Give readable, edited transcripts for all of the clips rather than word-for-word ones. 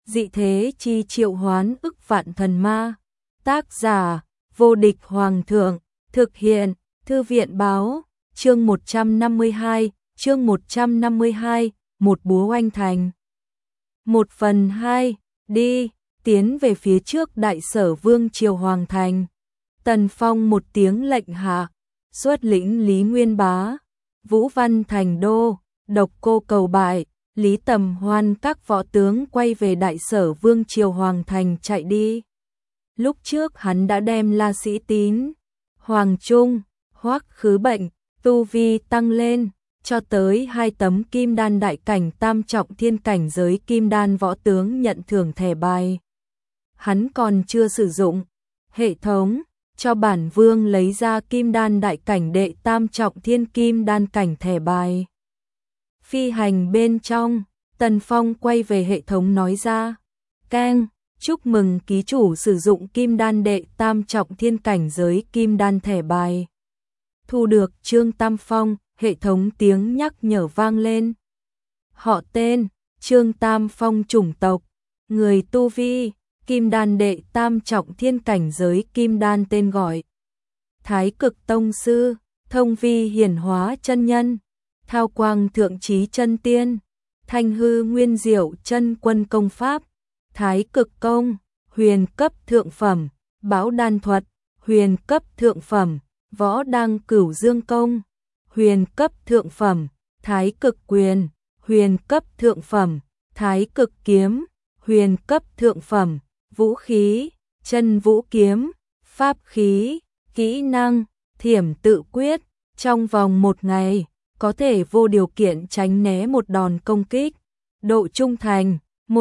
dị thế chi triệu hoán ức vạn thần ma. Tác giả, vô địch hoàng thượng, thực hiện, thư viện báo, chương 152, một búa oanh thành. 1/2, đi, tiến về phía trước Đại Sở Vương triều hoàng thành. Tần Phong một tiếng lệnh hạ, xuất lĩnh Lý Nguyên Bá, Vũ Văn thành đô, Độc Cô Cầu Bại, Lý Tầm Hoan các võ tướng quay về Đại Sở Vương triều hoàng thành chạy đi. Lúc trước hắn đã đem La Sĩ Tín, Hoàng Trung, Hoắc Khứ Bệnh, tu vi tăng lên, cho tới 2 tấm kim đan đại cảnh tam trọng thiên cảnh giới kim đan võ tướng nhận thưởng thẻ bài. Hắn còn chưa sử dụng hệ thống, cho bản vương lấy ra kim đan đại cảnh đệ tam trọng thiên kim đan cảnh thẻ bài. Phi hành bên trong, Tần Phong quay về hệ thống nói ra, keng, chúc mừng ký chủ sử dụng kim đan đệ tam trọng thiên cảnh giới kim đan thẻ bài. Thu được Trương Tam Phong, hệ thống tiếng nhắc nhở vang lên. Họ tên, Trương Tam Phong, chủng tộc, người tu vi, kim đan đệ tam trọng thiên cảnh giới kim đan, tên gọi Thái Cực Tông Sư, thông vi hiển hóa chân nhân, thao quang thượng trí chân tiên, thanh hư nguyên diệu chân quân công pháp, Thái Cực Công, huyền cấp thượng phẩm, Bão Đan Thuật, huyền cấp thượng phẩm, Võ Đăng Cửu Dương Công, huyền cấp thượng phẩm, Thái Cực Quyền, huyền cấp thượng phẩm, Thái Cực Kiếm, huyền cấp thượng phẩm, vũ khí, chân vũ kiếm, pháp khí, kỹ năng, thiểm tự quyết, trong vòng 1 ngày, có thể vô điều kiện tránh né một đòn công kích, độ trung thành,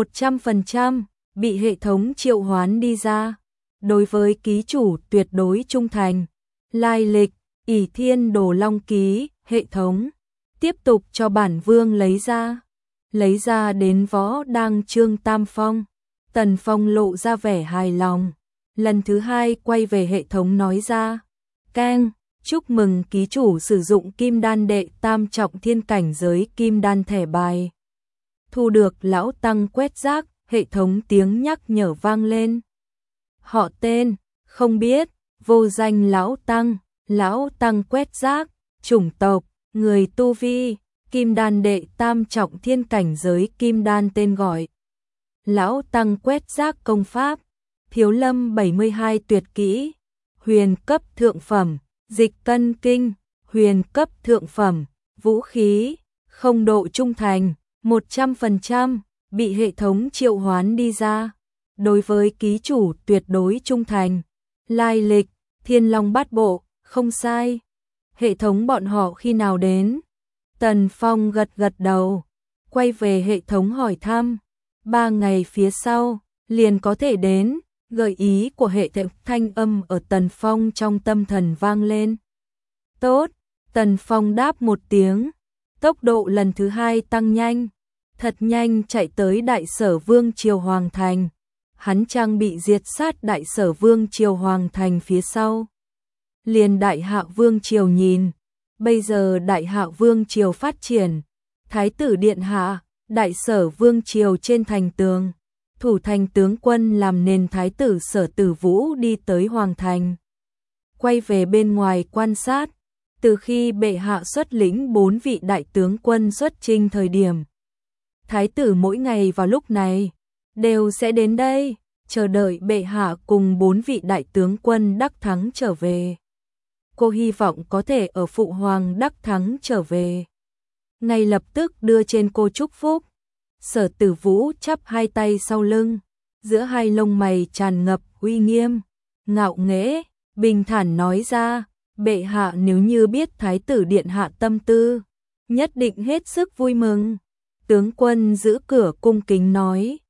100%, bị hệ thống triệu hoán đi ra. Đối với ký chủ tuyệt đối trung thành. Lai lịch, Ỷ Thiên Đồ Long Ký, hệ thống. Tiếp tục cho bản vương lấy ra. Lấy ra đến Võ Đăng Trương Tam Phong. Tần Phong lộ ra vẻ hài lòng. Lần thứ 2 quay về hệ thống nói ra. Keng, chúc mừng ký chủ sử dụng kim đan đệ tam trọng thiên cảnh giới kim đan thẻ bài. Thu được lão tăng quét rác, hệ thống tiếng nhắc nhở vang lên. Họ tên, không biết, vô danh lão tăng quét rác, chủng tộc, người tu vi, kim đan đệ tam trọng thiên cảnh giới kim đan, tên gọi lão tăng quét rác công pháp, Thiếu Lâm 72 tuyệt kỹ, huyền cấp thượng phẩm, Dịch Cân Kinh, huyền cấp thượng phẩm, vũ khí, không độ trung thành, 100%, bị hệ thống triệu hoán đi ra. Đối với ký chủ tuyệt đối trung thành. Lai lịch, Thiên Long Bát Bộ, không sai. Hệ thống bọn họ khi nào đến? Tần Phong gật đầu, quay về hệ thống hỏi thăm. 3 ngày phía sau, liền có thể đến. Gợi ý của hệ thống thanh âm ở Tần Phong trong tâm thần vang lên. Tốt, Tần Phong đáp một tiếng. Tốc độ lần thứ 2 tăng nhanh. Thật nhanh chạy tới Đại Sở Vương triều hoàng thành. Hắn trang bị diệt sát Đại Sở Vương triều hoàng thành phía sau. Liền Đại Hạ Vương triều nhìn, bây giờ Đại Hạ Vương triều phát triển, Thái tử điện hạ, Đại Sở Vương triều trên thành tường, thủ thành tướng quân làm nền Thái tử Sở Tử Vũ đi tới hoàng thành. Quay về bên ngoài quan sát, từ khi bệ hạ xuất lĩnh 4 vị đại tướng quân xuất chinh thời điểm, Thái tử mỗi ngày vào lúc này đều sẽ đến đây, chờ đợi bệ hạ cùng 4 vị đại tướng quân đắc thắng trở về. Cô hy vọng có thể ở phụ hoàng đắc thắng trở về, ngay lập tức đưa trên cô chúc phúc. Sở Tử Vũ chắp 2 tay sau lưng, giữa 2 lông mày tràn ngập uy nghiêm, ngạo nghễ, bình thản nói ra, bệ hạ nếu như biết Thái tử điện hạ tâm tư, nhất định hết sức vui mừng. Tướng quân giữ cửa cung kính nói,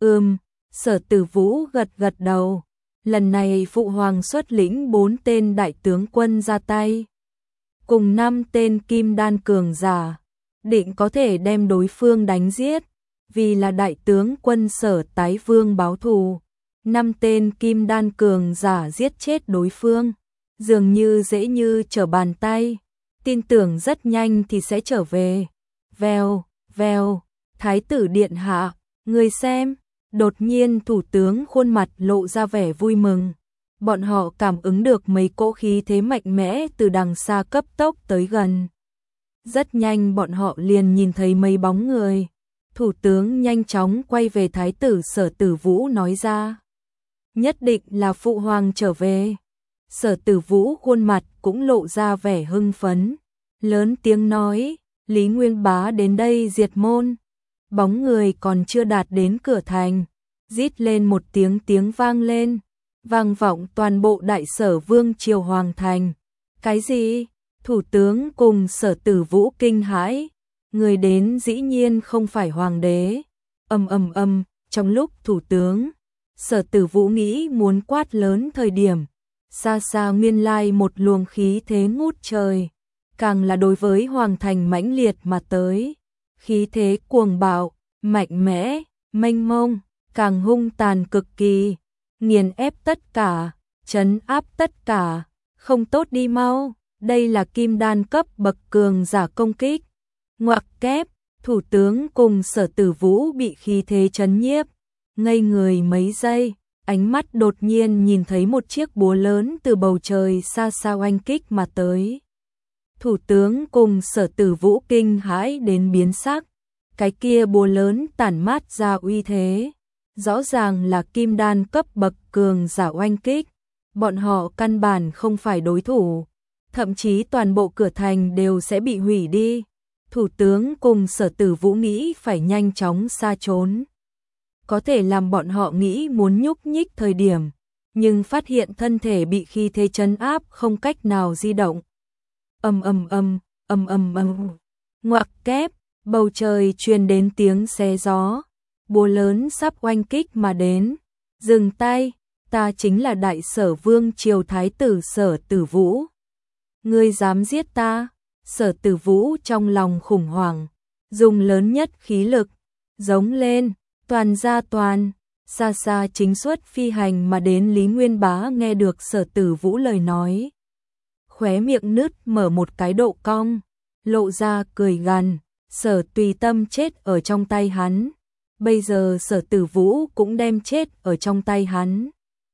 Sở Tử Vũ gật đầu. Lần này phụ hoàng xuất lĩnh 4 tên đại tướng quân ra tay, cùng 5 tên kim đan cường giả, định có thể đem đối phương đánh giết, vì là đại tướng quân Sở Tái Vương báo thù. 5 tên kim đan cường giả giết chết đối phương, dường như dễ như trở bàn tay, tin tưởng rất nhanh thì sẽ trở về. Vèo, Thái tử điện hạ, người xem, Đột nhiên thủ tướng khuôn mặt lộ ra vẻ vui mừng. Bọn họ cảm ứng được mấy cỗ khí thế mạnh mẽ từ đằng xa cấp tốc tới gần. Rất nhanh bọn họ liền nhìn thấy mấy bóng người. Thủ tướng nhanh chóng quay về thái tử Sở Tử Vũ nói ra. Nhất định là phụ hoàng trở về. Sở Tử Vũ khuôn mặt cũng lộ ra vẻ hưng phấn. Lớn tiếng nói, Lý Nguyên Bá đến đây diệt môn. Bóng người còn chưa đạt đến cửa thành. Rít lên một tiếng vang lên. Vang vọng toàn bộ đại sở vương triều hoàng thành. Cái gì? Thủ tướng cùng Sở Tử Vũ kinh hãi. Người đến dĩ nhiên không phải hoàng đế. Trong lúc thủ tướng Sở Tử Vũ nghĩ muốn quát lớn thời điểm, xa xa nguyên lai một luồng khí thế ngút trời, càng là đối với hoàng thành mãnh liệt mà tới. Khí thế cuồng bạo, mạnh mẽ, mênh mông, càng hung tàn cực kỳ, nghiền ép tất cả, trấn áp tất cả, không tốt đi mau, đây là kim đan cấp bậc cường giả công kích. Ngoặc kép, thủ tướng cùng Sở Tử Vũ bị khí thế trấn nhiếp, ngây người mấy giây, ánh mắt đột nhiên nhìn thấy một chiếc búa lớn từ bầu trời xa xa oanh kích mà tới. Thủ tướng cùng Sở Tử Vũ kinh hãi đến biến sắc, cái kia búa lớn tản mát ra uy thế, rõ ràng là kim đan cấp bậc cường giả oanh kích, bọn họ căn bản không phải đối thủ, thậm chí toàn bộ cửa thành đều sẽ bị hủy đi. Thủ tướng cùng Sở Tử Vũ nghĩ phải nhanh chóng xa trốn. Có thể làm bọn họ nghĩ muốn nhúc nhích thời điểm, nhưng phát hiện thân thể bị khí thế trấn áp không cách nào di động. Ngoặc kép, bầu trời truyền đến tiếng xé gió, búa lớn sắp oanh kích mà đến. Dừng tay, ta chính là đại sở vương triều thái tử Sở Tử Vũ. Ngươi dám giết ta? Sở Tử Vũ trong lòng khủng hoảng, dùng lớn nhất khí lực, giống lên, toàn ra toàn, xa xa chính xuất phi hành mà đến. Lý Nguyên Bá nghe được Sở Tử Vũ lời nói, khóe miệng nứt mở một cái độ cong, lộ ra cười gằn, Sở Tùy Tâm chết ở trong tay hắn, bây giờ Sở Tử Vũ cũng đem chết ở trong tay hắn.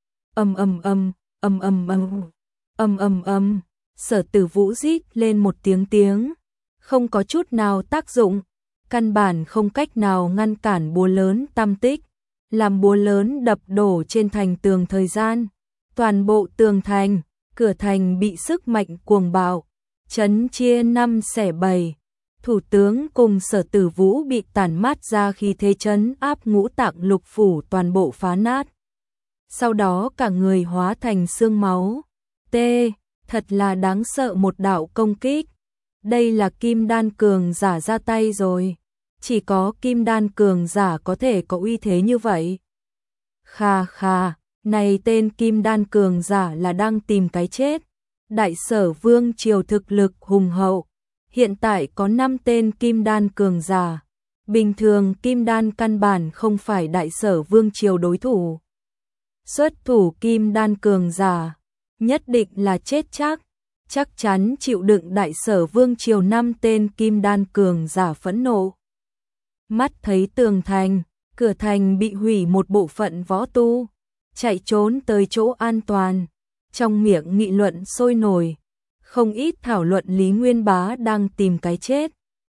Sở Tử Vũ rít lên một tiếng, không có chút nào tác dụng, căn bản không cách nào ngăn cản búa lớn tam tích, làm búa lớn đập đổ trên thành tường thời gian, toàn bộ tường thành, cửa thành bị sức mạnh cuồng bạo chấn chia 5 xẻ 7. Thủ tướng cùng Sở Tử Vũ bị tản mát ra khí thế chấn áp ngũ tạng lục phủ toàn bộ phá nát. Sau đó cả người hóa thành xương máu. Thật là đáng sợ một đạo công kích. Đây là kim đan cường giả ra tay rồi. Chỉ có kim đan cường giả có thể có uy thế như vậy. Khà, này tên kim đan cường giả là đang tìm cái chết. Đại sở vương triều thực lực hùng hậu. Hiện tại có 5 tên kim đan cường giả. Bình thường kim đan căn bản không phải đại sở vương triều đối thủ. Xuất thủ kim đan cường giả nhất định là chết chắc chắn chịu đựng đại sở vương triều 5 tên kim đan cường giả phẫn nộ. Mắt thấy tường thành, cửa thành bị hủy, một bộ phận võ tu chạy trốn tới chỗ an toàn, trong miệng nghị luận sôi nổi, không ít thảo luận Lý Nguyên Bá đang tìm cái chết.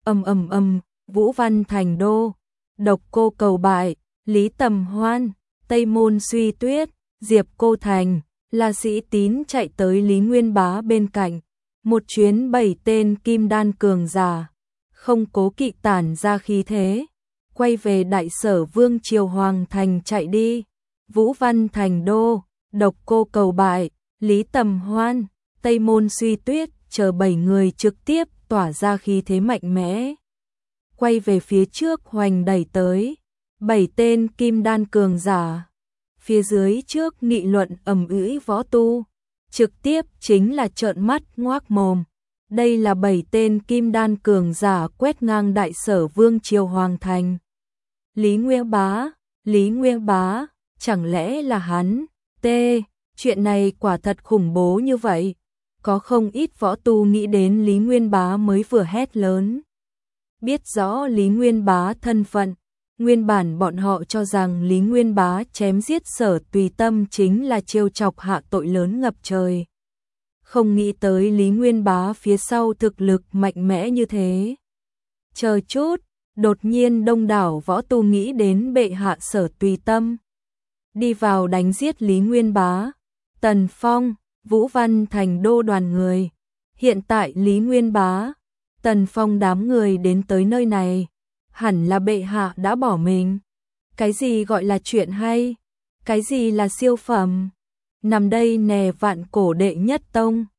Vũ Văn Thành Đô, Độc Cô Cầu Bại, Lý Tầm Hoan, Tây Môn Suy Tuyết, Diệp Cô Thành, La Sĩ Tín chạy tới Lý Nguyên Bá bên cạnh, một chuyến 7 tên kim đan cường giả, không cố kỵ tản ra khí thế, quay về đại sở vương triều hoàng thành chạy đi. Vũ Văn Thành Đô, Độc Cô Cầu Bại, Lý Tầm Hoan, Tây Môn Suy Tuyết chờ 7 người trực tiếp tỏa ra khí thế mạnh mẽ, quay về phía trước hoành đẩy tới. 7 tên kim đan cường giả, phía dưới trước nghị luận ầm ĩ võ tu, trực tiếp chính là trợn mắt ngoác mồm. Đây là 7 tên kim đan cường giả quét ngang đại sở vương triều hoàng thành. Lý Nguyên Bá, chẳng lẽ là hắn? Chuyện này quả thật khủng bố như vậy. Có không ít võ tu nghĩ đến Lý Nguyên Bá mới vừa hét lớn. Biết rõ Lý Nguyên Bá thân phận, Nguyên bản bọn họ cho rằng Lý Nguyên Bá chém giết Sở Tùy Tâm chính là trêu chọc hạ tội lớn ngập trời. Không nghĩ tới Lý Nguyên Bá phía sau thực lực mạnh mẽ như thế. Chờ chút, đột nhiên đông đảo võ tu nghĩ đến bệ hạ Sở Tùy Tâm. Đi vào đánh giết Lý Nguyên Bá, Tần Phong, Vũ Văn thành đô đoàn người. Hiện tại Lý Nguyên Bá, Tần Phong đám người đến tới nơi này, hẳn là bệ hạ đã bỏ mình. Cái gì gọi là chuyện hay? Cái gì là siêu phẩm? Nằm đây nè vạn cổ đệ nhất tông.